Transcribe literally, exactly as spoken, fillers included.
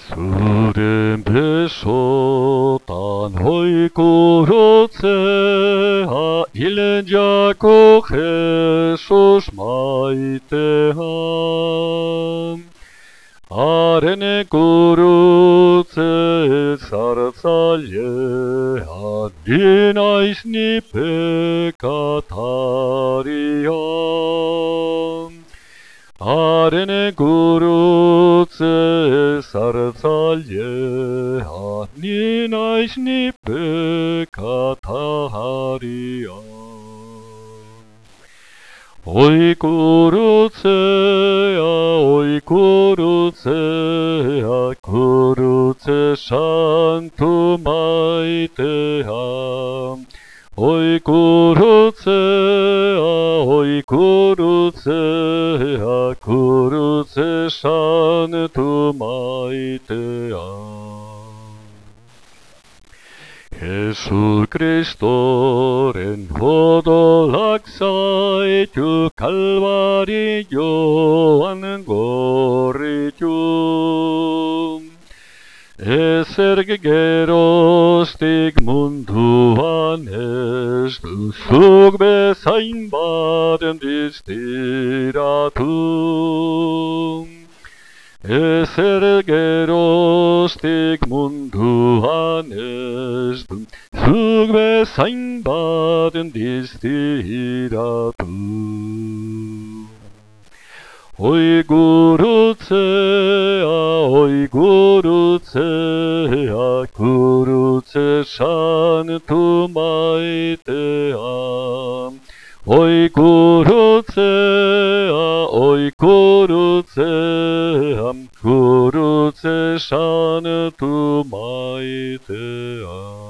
Zure besotan hoikurutzea hilen jako Jesus maitean. Haren gurutze zartzailean ni naiz ni pekatarian. Haren gurutze zartzailean ni naiz ni pekatarian. Oi gurutzea, oi gurutzea, gurutze santu maitea. Oi gurutzea, oi gurutzea, gurutze santu maitea. Jesu Kristoren odolak zaitu Kalbarioan gorritu. Ezer geroztik munduan ez duzuk bezain baten diztiratu. Ezer geroztik munduan ez du zuk bezain baten diztiratu. Oi gurutzea, oi gurutzea, gurutze santu maitea. Oi gurutzea, oi gurutzea, gurutze santu maitea.